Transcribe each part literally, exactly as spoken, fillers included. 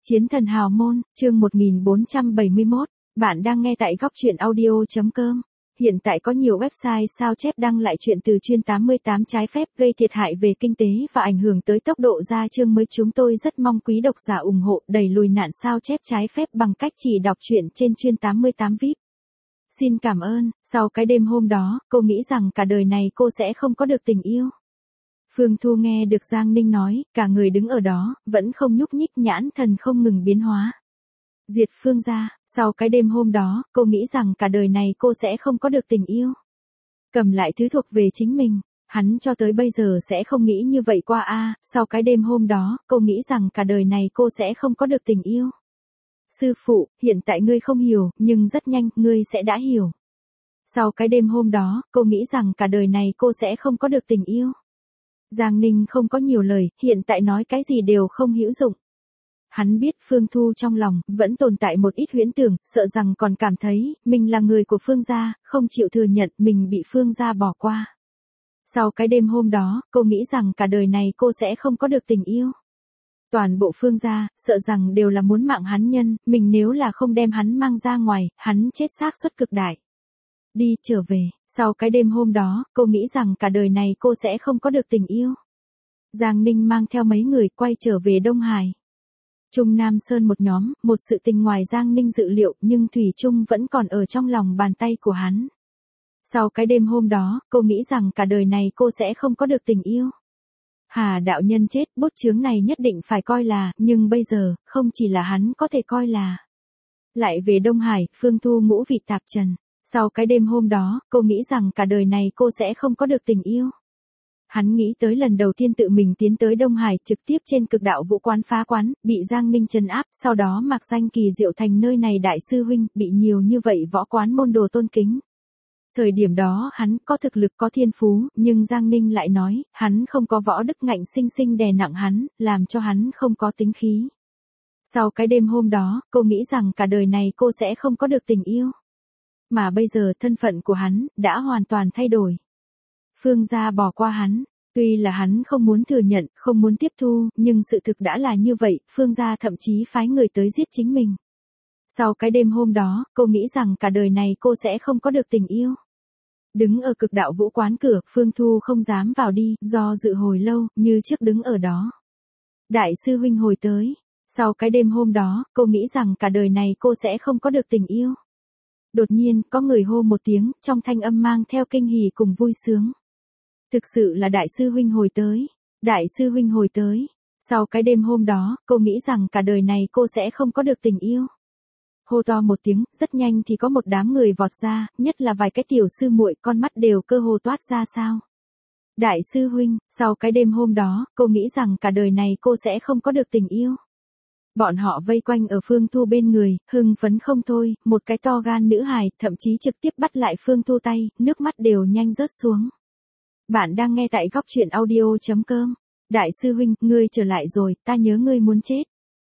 Chiến thần hào môn, chương một nghìn bốn trăm bảy mươi mốt, bạn đang nghe tại góc truyện audio.com. Hiện tại có nhiều website sao chép đăng lại chuyện từ chuyên tám mươi tám trái phép gây thiệt hại về kinh tế và ảnh hưởng tới tốc độ ra chương mới. Chúng tôi rất mong quý độc giả ủng hộ đẩy lùi nạn sao chép trái phép bằng cách chỉ đọc truyện trên chuyên tám mươi tám vi ai pi. Xin cảm ơn. Sau cái đêm hôm đó, cô nghĩ rằng cả đời này cô sẽ không có được tình yêu. Phương Thu nghe được Giang Ninh nói, cả người đứng ở đó, vẫn không nhúc nhích, nhãn thần không ngừng biến hóa. Diệt Phương gia, sau cái đêm hôm đó, cô nghĩ rằng cả đời này cô sẽ không có được tình yêu. Cầm lại thứ thuộc về chính mình, hắn cho tới bây giờ sẽ không nghĩ như vậy qua a. Sau cái đêm hôm đó, cô nghĩ rằng cả đời này cô sẽ không có được tình yêu. Sư phụ, hiện tại ngươi không hiểu, nhưng rất nhanh, ngươi sẽ đã hiểu. Sau cái đêm hôm đó, cô nghĩ rằng cả đời này cô sẽ không có được tình yêu. Giang Ninh không có nhiều lời, hiện tại nói cái gì đều không hữu dụng. Hắn biết Phương Thu trong lòng vẫn tồn tại một ít huyễn tưởng, sợ rằng còn cảm thấy mình là người của Phương gia, không chịu thừa nhận mình bị Phương gia bỏ qua. Sau cái đêm hôm đó, cô nghĩ rằng cả đời này cô sẽ không có được tình yêu. Toàn bộ Phương gia, sợ rằng đều là muốn mạng hắn nhân, mình nếu là không đem hắn mang ra ngoài, hắn chết xác suất cực đại. Đi trở về, sau cái đêm hôm đó, cô nghĩ rằng cả đời này cô sẽ không có được tình yêu. Giang Ninh mang theo mấy người quay trở về Đông Hải. Trung Nam Sơn một nhóm, một sự tình ngoài Giang Ninh dự liệu nhưng Thủy Trung vẫn còn ở trong lòng bàn tay của hắn. Sau cái đêm hôm đó, cô nghĩ rằng cả đời này cô sẽ không có được tình yêu. Hà đạo nhân chết, bút chướng này nhất định phải coi là, nhưng bây giờ, không chỉ là hắn có thể coi là. Lại về Đông Hải, Phương Thu ngũ vị tạp trần. Sau cái đêm hôm đó, cô nghĩ rằng cả đời này cô sẽ không có được tình yêu. Hắn nghĩ tới lần đầu tiên tự mình tiến tới Đông Hải, trực tiếp trên cực đạo vũ quán phá quán, bị Giang Ninh trấn áp, sau đó mặc danh kỳ diệu thành nơi này đại sư huynh, bị nhiều như vậy võ quán môn đồ tôn kính. Thời điểm đó hắn có thực lực có thiên phú, nhưng Giang Ninh lại nói, hắn không có võ đức, ngạnh sinh sinh đè nặng hắn, làm cho hắn không có tính khí. Sau cái đêm hôm đó, cô nghĩ rằng cả đời này cô sẽ không có được tình yêu. Mà bây giờ thân phận của hắn đã hoàn toàn thay đổi. Phương gia bỏ qua hắn, tuy là hắn không muốn thừa nhận, không muốn tiếp thu, nhưng sự thực đã là như vậy, Phương gia thậm chí phái người tới giết chính mình. Sau cái đêm hôm đó, cô nghĩ rằng cả đời này cô sẽ không có được tình yêu. Đứng ở cực đạo vũ quán cửa, Phương Thu không dám vào đi, do dự hồi lâu, như trước đứng ở đó. Đại sư huynh hồi tới. Sau cái đêm hôm đó, cô nghĩ rằng cả đời này cô sẽ không có được tình yêu. Đột nhiên, có người hô một tiếng, trong thanh âm mang theo kinh hỉ cùng vui sướng. Thực sự là đại sư huynh hồi tới. Đại sư huynh hồi tới. Sau cái đêm hôm đó, cô nghĩ rằng cả đời này cô sẽ không có được tình yêu. Hô to một tiếng, rất nhanh thì có một đám người vọt ra, nhất là vài cái tiểu sư muội, con mắt đều cơ hồ toát ra sao. Đại sư huynh, sau cái đêm hôm đó, cô nghĩ rằng cả đời này cô sẽ không có được tình yêu. Bọn họ vây quanh ở Phương Thu bên người, hưng phấn không thôi, một cái to gan nữ hài, thậm chí trực tiếp bắt lại Phương Thu tay, nước mắt đều nhanh rớt xuống. Bạn đang nghe tại góc truyện audio.com. Đại sư huynh, ngươi trở lại rồi, ta nhớ ngươi muốn chết.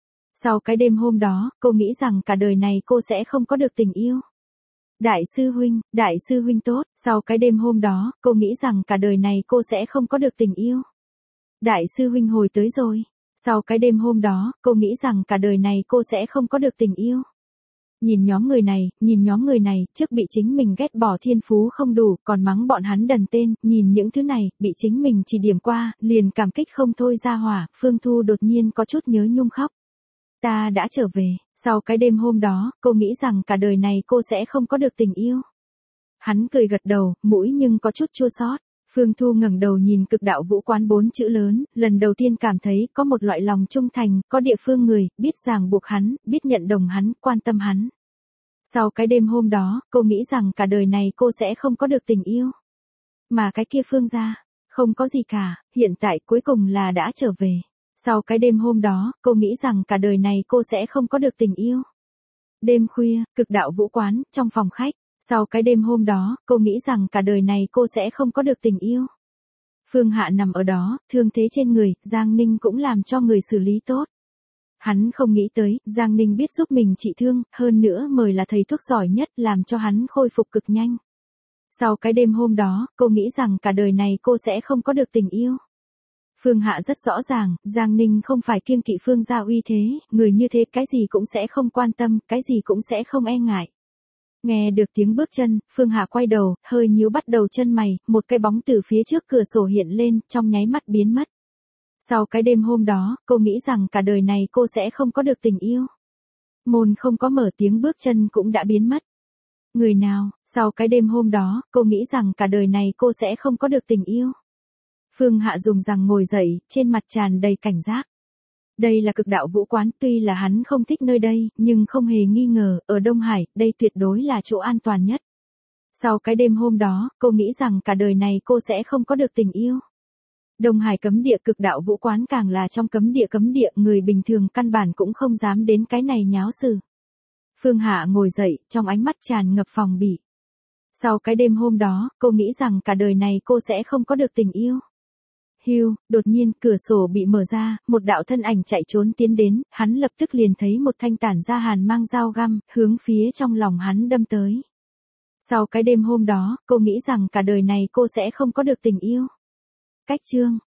Sau cái đêm hôm đó, cô nghĩ rằng cả đời này cô sẽ không có được tình yêu. Đại sư huynh, đại sư huynh tốt, sau cái đêm hôm đó, cô nghĩ rằng cả đời này cô sẽ không có được tình yêu. Đại sư huynh hồi tới rồi. Sau cái đêm hôm đó, cô nghĩ rằng cả đời này cô sẽ không có được tình yêu. Nhìn nhóm người này, nhìn nhóm người này, trước bị chính mình ghét bỏ thiên phú không đủ, còn mắng bọn hắn đần tên, nhìn những thứ này, bị chính mình chỉ điểm qua, liền cảm kích không thôi ra hỏa, Phương Thu đột nhiên có chút nhớ nhung khóc. Ta đã trở về, sau cái đêm hôm đó, cô nghĩ rằng cả đời này cô sẽ không có được tình yêu. Hắn cười gật đầu, mũi nhưng có chút chua xót. Phương Thu ngẩng đầu nhìn cực đạo vũ quán bốn chữ lớn, lần đầu tiên cảm thấy có một loại lòng trung thành, có địa phương người, biết ràng buộc hắn, biết nhận đồng hắn, quan tâm hắn. Sau cái đêm hôm đó, cô nghĩ rằng cả đời này cô sẽ không có được tình yêu. Mà cái kia Phương gia, không có gì cả, hiện tại cuối cùng là đã trở về. Sau cái đêm hôm đó, cô nghĩ rằng cả đời này cô sẽ không có được tình yêu. Đêm khuya, cực đạo vũ quán, trong phòng khách. Sau cái đêm hôm đó, cô nghĩ rằng cả đời này cô sẽ không có được tình yêu. Phương Hạ nằm ở đó, thương thế trên người, Giang Ninh cũng làm cho người xử lý tốt. Hắn không nghĩ tới, Giang Ninh biết giúp mình trị thương, hơn nữa mời là thầy thuốc giỏi nhất, làm cho hắn khôi phục cực nhanh. Sau cái đêm hôm đó, cô nghĩ rằng cả đời này cô sẽ không có được tình yêu. Phương Hạ rất rõ ràng, Giang Ninh không phải kiêng kỵ Phương gia uy thế, người như thế cái gì cũng sẽ không quan tâm, cái gì cũng sẽ không e ngại. Nghe được tiếng bước chân, Phương Hạ quay đầu, hơi nhíu bắt đầu chân mày, một cái bóng từ phía trước cửa sổ hiện lên, trong nháy mắt biến mất. Sau cái đêm hôm đó, cô nghĩ rằng cả đời này cô sẽ không có được tình yêu. Môn không có mở, tiếng bước chân cũng đã biến mất. Người nào? Sau cái đêm hôm đó, cô nghĩ rằng cả đời này cô sẽ không có được tình yêu. Phương Hạ dùng rằng ngồi dậy, trên mặt tràn đầy cảnh giác. Đây là Cực Đạo Vũ Quán, tuy là hắn không thích nơi đây, nhưng không hề nghi ngờ, ở Đông Hải, đây tuyệt đối là chỗ an toàn nhất. Sau cái đêm hôm đó, cô nghĩ rằng cả đời này cô sẽ không có được tình yêu. Đông Hải cấm địa, Cực Đạo Vũ Quán càng là trong cấm địa cấm địa, người bình thường căn bản cũng không dám đến cái này nháo sự. Phương Hạ ngồi dậy, trong ánh mắt tràn ngập phòng bị. Sau cái đêm hôm đó, cô nghĩ rằng cả đời này cô sẽ không có được tình yêu. Hưu, đột nhiên, cửa sổ bị mở ra, một đạo thân ảnh chạy trốn tiến đến, hắn lập tức liền thấy một thanh tản ra hàn mang dao găm, hướng phía trong lòng hắn đâm tới. Sau cái đêm hôm đó, cô nghĩ rằng cả đời này cô sẽ không có được tình yêu. Cách chương